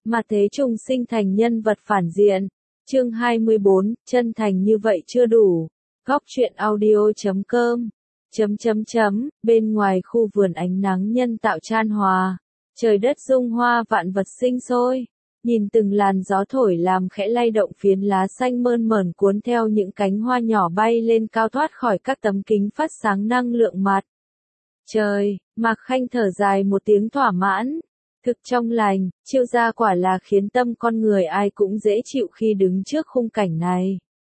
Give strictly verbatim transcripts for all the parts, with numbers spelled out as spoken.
Mà thế trùng sinh thành nhân vật phản diện. Chương hai mươi bốn, chân thành như vậy chưa đủ. Góc truyện audio chấm com. Chấm chấm chấm, bên ngoài khu vườn ánh nắng nhân tạo chan hòa. Trời đất dung hoa vạn vật sinh sôi. Nhìn từng làn gió thổi làm khẽ lay động phiến lá xanh mơn mởn cuốn theo những cánh hoa nhỏ bay lên cao thoát khỏi các tấm kính phát sáng năng lượng mặt. Trời, Mạc Khanh thở dài một tiếng thỏa mãn. Thực trong lành, chiêu gia quả là khiến tâm con người ai cũng dễ chịu khi đứng trước khung cảnh này.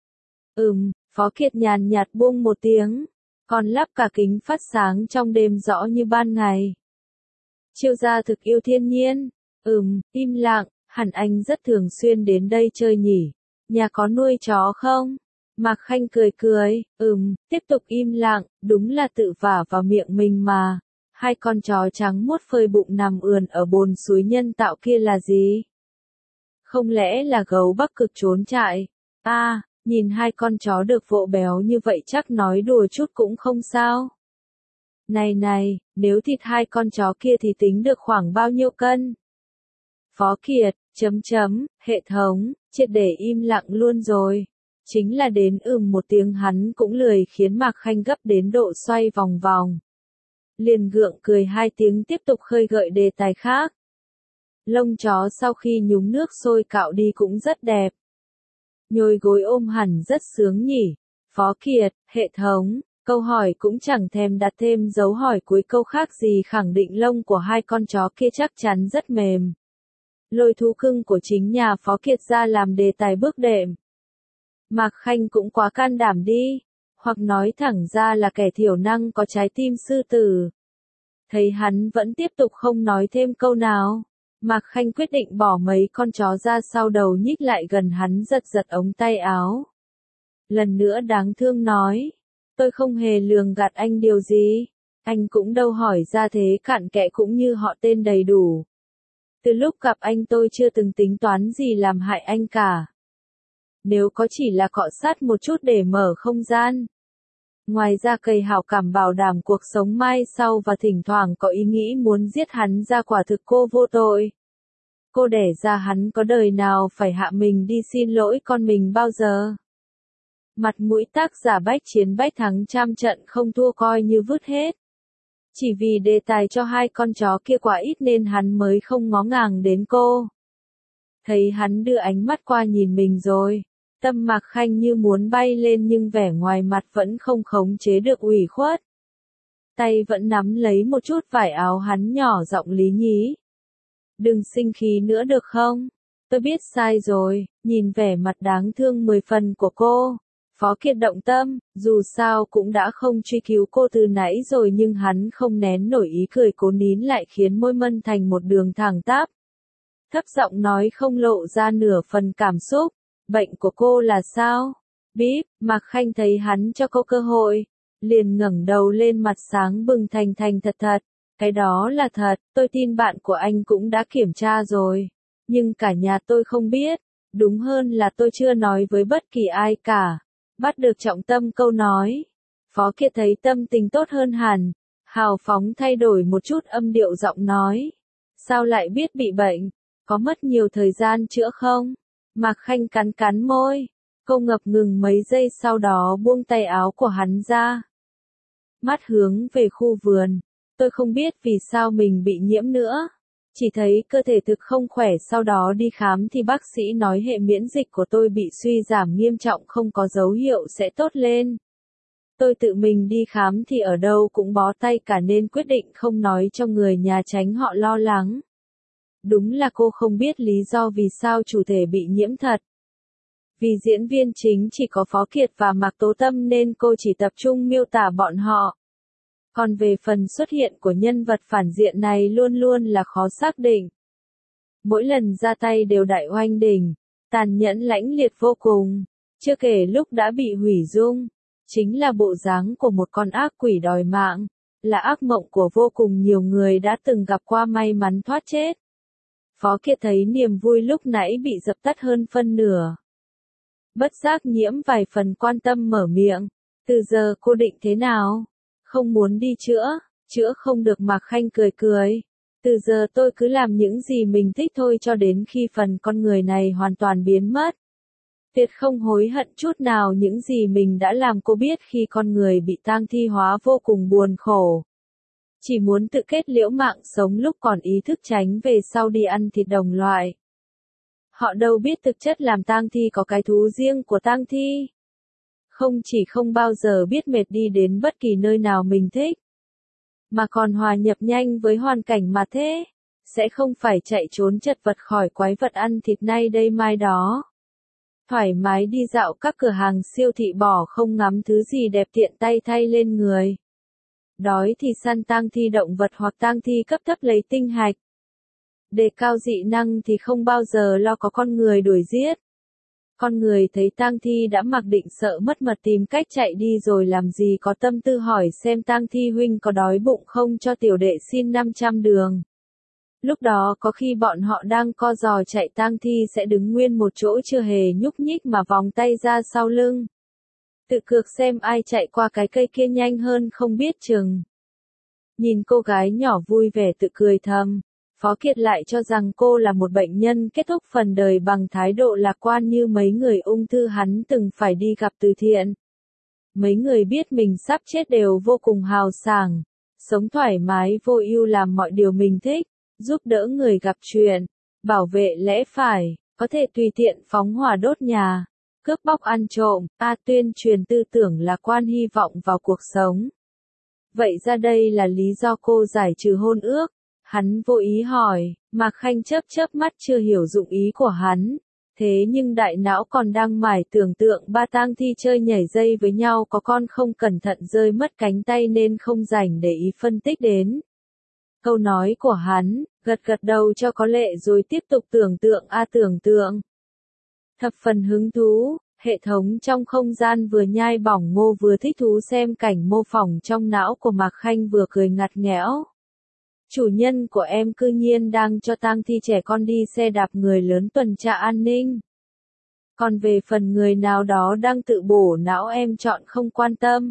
Ừm, Phó Kiệt nhàn nhạt buông một tiếng, còn lắp cả kính phát sáng trong đêm rõ như ban ngày. Chiêu gia thực yêu thiên nhiên. Ừm, im lặng, hẳn anh rất thường xuyên đến đây chơi nhỉ. Nhà có nuôi chó không? Mạc Khanh cười cười, ừm, tiếp tục im lặng, đúng là tự vả vào miệng mình mà. Hai con chó trắng muốt phơi bụng nằm ườn ở bồn suối nhân tạo kia là gì? Không lẽ là gấu Bắc Cực trốn chạy? À, nhìn hai con chó được vỗ béo như vậy chắc nói đùa chút cũng không sao. Này này, nếu thịt hai con chó kia thì tính được khoảng bao nhiêu cân? Phó Kiệt, chấm chấm, hệ thống, triệt để im lặng luôn rồi. Chính là đến ừm một tiếng hắn cũng lười khiến Mạc Khanh gấp đến độ xoay vòng vòng. Liền gượng cười hai tiếng tiếp tục khơi gợi đề tài khác. Lông chó sau khi nhúng nước sôi cạo đi cũng rất đẹp. Nhồi gối ôm hẳn rất sướng nhỉ. Phó Kiệt, hệ thống, câu hỏi cũng chẳng thèm đặt thêm dấu hỏi cuối câu khác gì khẳng định lông của hai con chó kia chắc chắn rất mềm. Lôi thú cưng của chính nhà Phó Kiệt ra làm đề tài bước đệm. Mạc Khanh cũng quá can đảm đi, hoặc nói thẳng ra là kẻ thiểu năng có trái tim sư tử. Thấy hắn vẫn tiếp tục không nói thêm câu nào, Mạc Khanh quyết định bỏ mấy con chó ra sau đầu nhích lại gần hắn giật giật ống tay áo. Lần nữa đáng thương nói, tôi không hề lường gạt anh điều gì, anh cũng đâu hỏi ra thế cặn kẽ cũng như họ tên đầy đủ. Từ lúc gặp anh tôi chưa từng tính toán gì làm hại anh cả. Nếu có chỉ là cọ sát một chút để mở không gian. Ngoài ra cây hảo cảm bảo đảm cuộc sống mai sau và thỉnh thoảng có ý nghĩ muốn giết hắn ra quả thực cô vô tội. Cô đẻ ra hắn có đời nào phải hạ mình đi xin lỗi con mình bao giờ. Mặt mũi tác giả bách chiến bách thắng trăm trận không thua coi như vứt hết. Chỉ vì đề tài cho hai con chó kia quá ít nên hắn mới không ngó ngàng đến cô. Thấy hắn đưa ánh mắt qua nhìn mình rồi. Tâm Mạc Khanh như muốn bay lên nhưng vẻ ngoài mặt vẫn không khống chế được ủy khuất. Tay vẫn nắm lấy một chút vải áo hắn nhỏ giọng lý nhí. Đừng sinh khí nữa được không? Tôi biết sai rồi, nhìn vẻ mặt đáng thương mười phần của cô. Phó Kiệt động tâm, dù sao cũng đã không truy cứu cô từ nãy rồi nhưng hắn không nén nổi ý cười cố nín lại khiến môi mân thành một đường thẳng tắp. Thấp giọng nói không lộ ra nửa phần cảm xúc. Bệnh của cô là sao? Bíp, Mạc Khanh thấy hắn cho cô cơ hội. Liền ngẩng đầu lên mặt sáng bừng thành thành thật thật. Cái đó là thật, tôi tin bạn của anh cũng đã kiểm tra rồi. Nhưng cả nhà tôi không biết. Đúng hơn là tôi chưa nói với bất kỳ ai cả. Bắt được trọng tâm câu nói. Phó Kiệt thấy tâm tình tốt hơn hẳn. Hào phóng thay đổi một chút âm điệu giọng nói. Sao lại biết bị bệnh? Có mất nhiều thời gian chữa không? Mạc Khanh cắn cắn môi. Cô ngập ngừng mấy giây sau đó buông tay áo của hắn ra. Mắt hướng về khu vườn. Tôi không biết vì sao mình bị nhiễm nữa. Chỉ thấy cơ thể thực không khỏe sau đó đi khám thì bác sĩ nói hệ miễn dịch của tôi bị suy giảm nghiêm trọng không có dấu hiệu sẽ tốt lên. Tôi tự mình đi khám thì ở đâu cũng bó tay cả nên quyết định không nói cho người nhà tránh họ lo lắng. Đúng là cô không biết lý do vì sao chủ thể bị nhiễm thật. Vì diễn viên chính chỉ có Phó Kiệt và Mạc Tố Tâm nên cô chỉ tập trung miêu tả bọn họ. Còn về phần xuất hiện của nhân vật phản diện này luôn luôn là khó xác định. Mỗi lần ra tay đều đại oanh đỉnh, tàn nhẫn lãnh liệt vô cùng, chưa kể lúc đã bị hủy dung. Chính là bộ dáng của một con ác quỷ đòi mạng, là ác mộng của vô cùng nhiều người đã từng gặp qua may mắn thoát chết. Phó Kiệt thấy niềm vui lúc nãy bị dập tắt hơn phân nửa. Bất giác nhiễm vài phần quan tâm mở miệng. Từ giờ cô định thế nào? Không muốn đi chữa, chữa không được Mạc Khanh cười cười. Từ giờ tôi cứ làm những gì mình thích thôi cho đến khi phần con người này hoàn toàn biến mất. Tuyệt không hối hận chút nào những gì mình đã làm. Cô biết khi con người bị tang thi hóa vô cùng buồn khổ. Chỉ muốn tự kết liễu mạng sống lúc còn ý thức tránh về sau đi ăn thịt đồng loại. Họ đâu biết thực chất làm tang thi có cái thú riêng của tang thi. Không chỉ không bao giờ biết mệt đi đến bất kỳ nơi nào mình thích, mà còn hòa nhập nhanh với hoàn cảnh mà thế. Sẽ không phải chạy trốn chật vật khỏi quái vật ăn thịt nay đây mai đó. Thoải mái đi dạo các cửa hàng siêu thị bỏ không ngắm thứ gì đẹp tiện tay thay lên người. Đói thì săn tang thi động vật hoặc tang thi cấp thấp lấy tinh hạch. Đề cao dị năng thì không bao giờ lo có con người đuổi giết. Con người thấy tang thi đã mặc định sợ mất mật tìm cách chạy đi rồi làm gì có tâm tư hỏi xem tang thi huynh có đói bụng không cho tiểu đệ xin năm trăm đường. Lúc đó có khi bọn họ đang co giò chạy tang thi sẽ đứng nguyên một chỗ chưa hề nhúc nhích mà vòng tay ra sau lưng. Tự cược xem ai chạy qua cái cây kia nhanh hơn không biết chừng. Nhìn cô gái nhỏ vui vẻ tự cười thầm. Phó Kiệt lại cho rằng cô là một bệnh nhân kết thúc phần đời bằng thái độ lạc quan như mấy người ung thư hắn từng phải đi gặp từ thiện. Mấy người biết mình sắp chết đều vô cùng hào sảng, sống thoải mái vô ưu làm mọi điều mình thích, giúp đỡ người gặp chuyện, bảo vệ lẽ phải, có thể tùy tiện phóng hỏa đốt nhà, cướp bóc ăn trộm, a tuyên truyền tư tưởng lạc quan hy vọng vào cuộc sống. Vậy ra đây là lý do cô giải trừ hôn ước. Hắn vô ý hỏi, Mạc Khanh chớp chớp mắt chưa hiểu dụng ý của hắn. Thế nhưng đại não còn đang mải tưởng tượng ba tang thi chơi nhảy dây với nhau có con không cẩn thận rơi mất cánh tay nên không rảnh để ý phân tích đến câu nói của hắn, gật gật đầu cho có lệ rồi tiếp tục tưởng tượng a tưởng tượng. Thập phần hứng thú, hệ thống trong không gian vừa nhai bỏng ngô vừa thích thú xem cảnh mô phỏng trong não của Mạc Khanh vừa cười ngặt nghẽo. Chủ nhân của em cư nhiên đang cho tang thi trẻ con đi xe đạp người lớn tuần tra an ninh. Còn về phần người nào đó đang tự bổ não em chọn không quan tâm.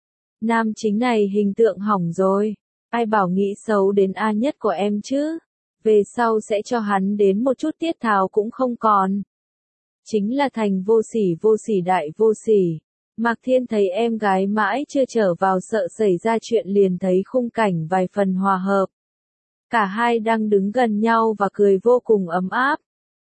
Nam chính này hình tượng hỏng rồi. Ai bảo nghĩ xấu đến A nhất của em chứ. Về sau sẽ cho hắn đến một chút tiết tháo cũng không còn. Chính là thành vô sỉ vô sỉ đại vô sỉ. Mạc Thiên thấy em gái mãi chưa trở vào sợ xảy ra chuyện liền thấy khung cảnh vài phần hòa hợp. Cả hai đang đứng gần nhau và cười vô cùng ấm áp.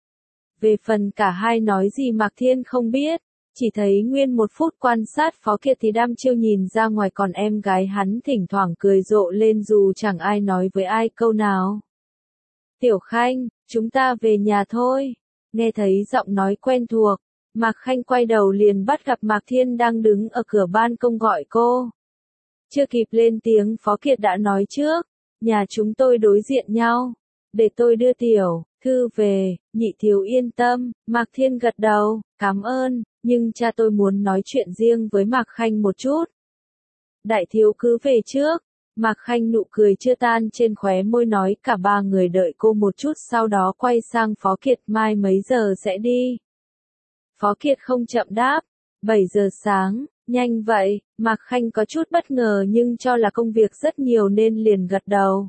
Về phần cả hai nói gì Mạc Thiên không biết, chỉ thấy nguyên một phút quan sát Phó Kiệt thì đăm chiêu nhìn ra ngoài còn em gái hắn thỉnh thoảng cười rộ lên dù chẳng ai nói với ai câu nào. Tiểu Khanh, chúng ta về nhà thôi. Nghe thấy giọng nói quen thuộc, Mạc Khanh quay đầu liền bắt gặp Mạc Thiên đang đứng ở cửa ban công gọi cô. Chưa kịp lên tiếng Phó Kiệt đã nói trước. Nhà chúng tôi đối diện nhau. Để tôi đưa tiểu thư về, nhị thiếu yên tâm. Mạc Thiên gật đầu, cảm ơn, nhưng cha tôi muốn nói chuyện riêng với Mạc Khanh một chút. Đại thiếu cứ về trước. Mạc Khanh nụ cười chưa tan trên khóe môi nói cả ba người đợi cô một chút sau đó quay sang Phó Kiệt mai mấy giờ sẽ đi. Phó Kiệt không chậm đáp, bảy giờ sáng. Nhanh vậy, Mạc Khanh có chút bất ngờ nhưng cho là công việc rất nhiều nên liền gật đầu.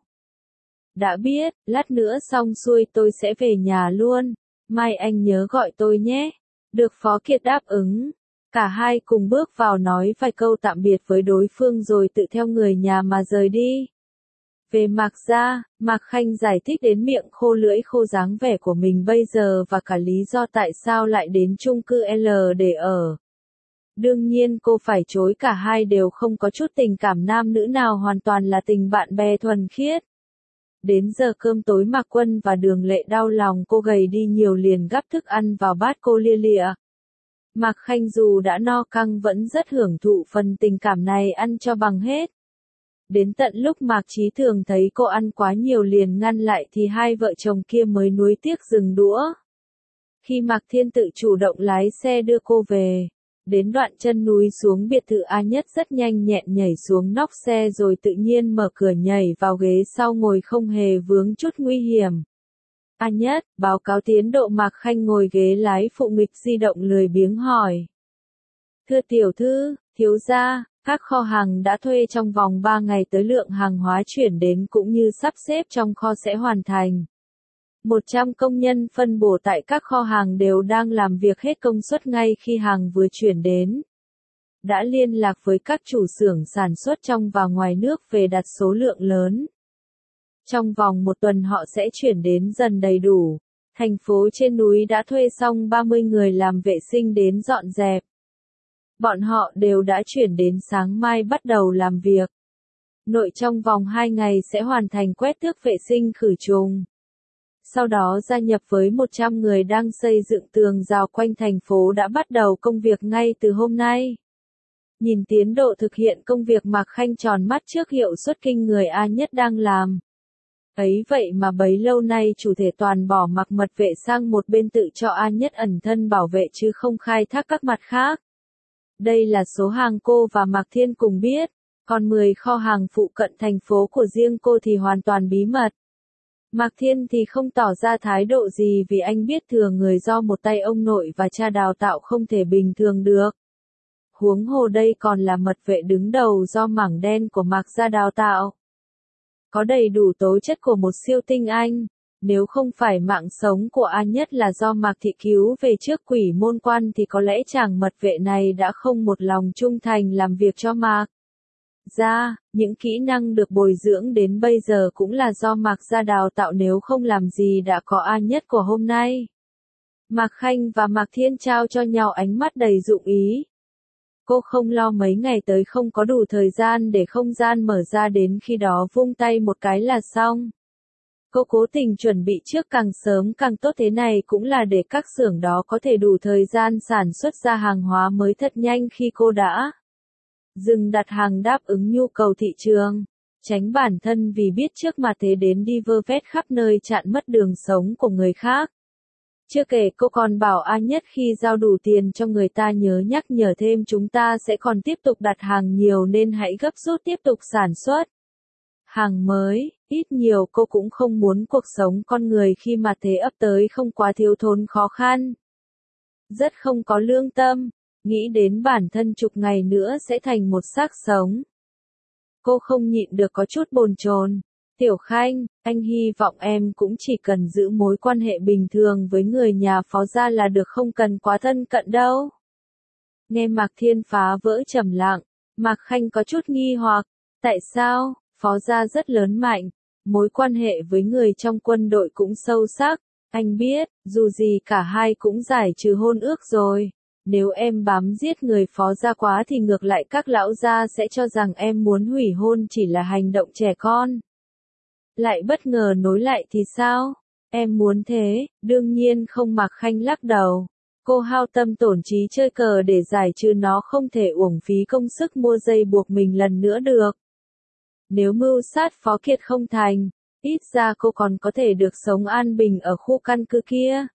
Đã biết, lát nữa xong xuôi tôi sẽ về nhà luôn, mai anh nhớ gọi tôi nhé. Được Phó Kiệt đáp ứng. Cả hai cùng bước vào nói vài câu tạm biệt với đối phương rồi tự theo người nhà mà rời đi. Về Mạc gia, Mạc Khanh giải thích đến miệng khô lưỡi khô dáng vẻ của mình bây giờ và cả lý do tại sao lại đến chung cư L để ở. Đương nhiên cô phải chối cả hai đều không có chút tình cảm nam nữ nào hoàn toàn là tình bạn bè thuần khiết. Đến giờ cơm tối Mạc Quân và Đường Lệ đau lòng cô gầy đi nhiều liền gắp thức ăn vào bát cô lia lịa. Mạc Khanh dù đã no căng vẫn rất hưởng thụ phần tình cảm này ăn cho bằng hết. Đến tận lúc Mạc Chí Thường thấy cô ăn quá nhiều liền ngăn lại thì hai vợ chồng kia mới nuối tiếc dừng đũa. Khi Mạc Thiên tự chủ động lái xe đưa cô về. Đến đoạn chân núi xuống biệt thự A Nhất rất nhanh nhẹn nhảy xuống nóc xe rồi tự nhiên mở cửa nhảy vào ghế sau ngồi không hề vướng chút nguy hiểm. A Nhất, báo cáo tiến độ. Mạc Khanh ngồi ghế lái phụ nghịch di động lười biếng hỏi. Thưa tiểu thư, thiếu gia, Các kho hàng đã thuê trong vòng ba ngày tới lượng hàng hóa chuyển đến cũng như sắp xếp trong kho sẽ hoàn thành. một trăm công nhân phân bổ tại các kho hàng đều đang làm việc hết công suất ngay khi hàng vừa chuyển đến. Đã liên lạc với các chủ xưởng sản xuất trong và ngoài nước về đặt số lượng lớn. Trong vòng một tuần họ sẽ chuyển đến dần đầy đủ. Thành phố trên núi đã thuê xong ba mươi người làm vệ sinh đến dọn dẹp. Bọn họ đều đã chuyển đến sáng mai bắt đầu làm việc. Nội trong vòng hai ngày sẽ hoàn thành quét tước vệ sinh khử trùng. Sau đó gia nhập với một trăm người đang xây dựng tường rào quanh thành phố đã bắt đầu công việc ngay từ hôm nay. Nhìn tiến độ thực hiện công việc Mạc Khanh tròn mắt trước hiệu suất kinh người A Nhất đang làm. Ấy vậy mà bấy lâu nay chủ thể toàn bỏ mặc mật vệ sang một bên tự cho A Nhất ẩn thân bảo vệ chứ không khai thác các mặt khác. Đây là số hàng cô và Mạc Thiên cùng biết, còn mười kho hàng phụ cận thành phố của riêng cô thì hoàn toàn bí mật. Mạc Thiên thì không tỏ ra thái độ gì vì anh biết thừa người do một tay ông nội và cha đào tạo không thể bình thường được. Huống hồ đây còn là mật vệ đứng đầu do mảng đen của Mạc gia đào tạo. Có đầy đủ tố chất của một siêu tinh anh, nếu không phải mạng sống của A Nhất là do Mạc Thị cứu về trước quỷ môn quan thì có lẽ chàng mật vệ này đã không một lòng trung thành làm việc cho Mạc gia. Những kỹ năng được bồi dưỡng đến bây giờ cũng là do Mạc gia đào tạo, nếu không làm gì đã có A Nhất của hôm nay. Mạc Khanh và Mạc Thiên trao cho nhau ánh mắt đầy dụng ý. Cô không lo mấy ngày tới không có đủ thời gian để không gian mở ra, đến khi đó vung tay một cái là xong. Cô cố tình chuẩn bị trước càng sớm càng tốt, thế này cũng là để các xưởng đó có thể đủ thời gian sản xuất ra hàng hóa mới thật nhanh khi cô đã dừng đặt hàng đáp ứng nhu cầu thị trường, tránh bản thân vì biết trước mà thế đến đi vơ vét khắp nơi chặn mất đường sống của người khác. Chưa kể cô còn bảo A Nhất khi giao đủ tiền cho người ta nhớ nhắc nhở thêm chúng ta sẽ còn tiếp tục đặt hàng nhiều nên hãy gấp rút tiếp tục sản xuất hàng mới. Ít nhiều cô cũng không muốn cuộc sống con người khi mà thế ấp tới không quá thiếu thốn khó khăn. Rất không có lương tâm, nghĩ đến bản thân chục ngày nữa sẽ thành một xác sống. Cô không nhịn được có chút bồn chồn. Tiểu Khanh, anh hy vọng em cũng chỉ cần giữ mối quan hệ bình thường với người nhà Phó gia là được, không cần quá thân cận đâu. Nghe Mạc Thiên phá vỡ trầm lặng, Mạc Khanh có chút nghi hoặc, tại sao? Phó gia rất lớn mạnh, mối quan hệ với người trong quân đội cũng sâu sắc, anh biết, dù gì cả hai cũng giải trừ hôn ước rồi. Nếu em bám giết người Phó gia quá thì ngược lại các lão gia sẽ cho rằng em muốn hủy hôn chỉ là hành động trẻ con. Lại bất ngờ nối lại thì sao? Em muốn thế? Đương nhiên không. Mạc Khanh lắc đầu. Cô hao tâm tổn trí chơi cờ để giải trừ nó, không thể uổng phí công sức mua dây buộc mình lần nữa được. Nếu mưu sát Phó Kiệt không thành, ít ra cô còn có thể được sống an bình ở khu căn cứ kia.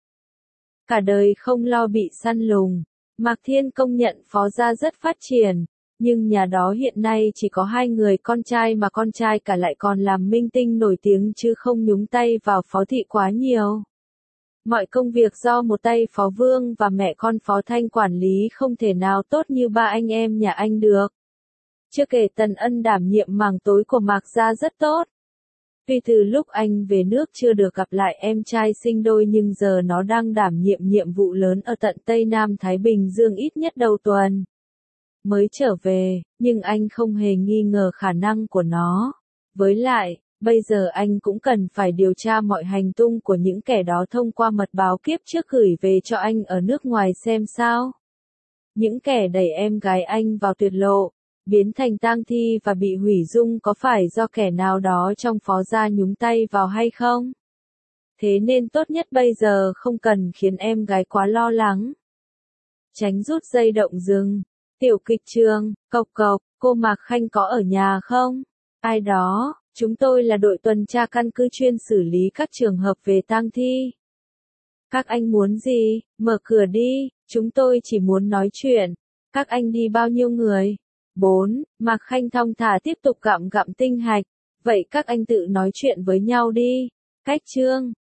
Cả đời không lo bị săn lùng. Mạc Thiên công nhận Phó gia rất phát triển. Nhưng nhà đó hiện nay chỉ có hai người con trai, mà con trai cả lại còn làm minh tinh nổi tiếng chứ không nhúng tay vào Phó Thị quá nhiều. Mọi công việc do một tay Phó Vương và mẹ con Phó Thanh quản lý, không thể nào tốt như ba anh em nhà anh được. Chưa kể Tần Ân đảm nhiệm mảng tối của Mạc gia rất tốt. Tuy từ lúc anh về nước chưa được gặp lại em trai sinh đôi, nhưng giờ nó đang đảm nhiệm nhiệm vụ lớn ở tận Tây Nam Thái Bình Dương, ít nhất đầu tuần mới trở về, nhưng anh không hề nghi ngờ khả năng của nó. Với lại, bây giờ anh cũng cần phải điều tra mọi hành tung của những kẻ đó thông qua mật báo kiếp trước gửi về cho anh ở nước ngoài xem sao. Những kẻ đẩy em gái anh vào tuyệt lộ, biến thành tang thi và bị hủy dung, có phải do kẻ nào đó trong Phó gia nhúng tay vào hay không? Thế nên tốt nhất bây giờ không cần khiến em gái quá lo lắng. Tránh rút dây động rừng. Tiểu kịch trường, cộc cộc, cô Mạc Khanh có ở nhà không? Ai đó, chúng tôi là đội tuần tra căn cứ chuyên xử lý các trường hợp về tang thi. Các anh muốn gì? Mở cửa đi, chúng tôi chỉ muốn nói chuyện. Các anh đi bao nhiêu người? Bốn, Mạc Khanh thong thả tiếp tục gặm gặm tinh hạch. Vậy các anh tự nói chuyện với nhau đi. Cách chương.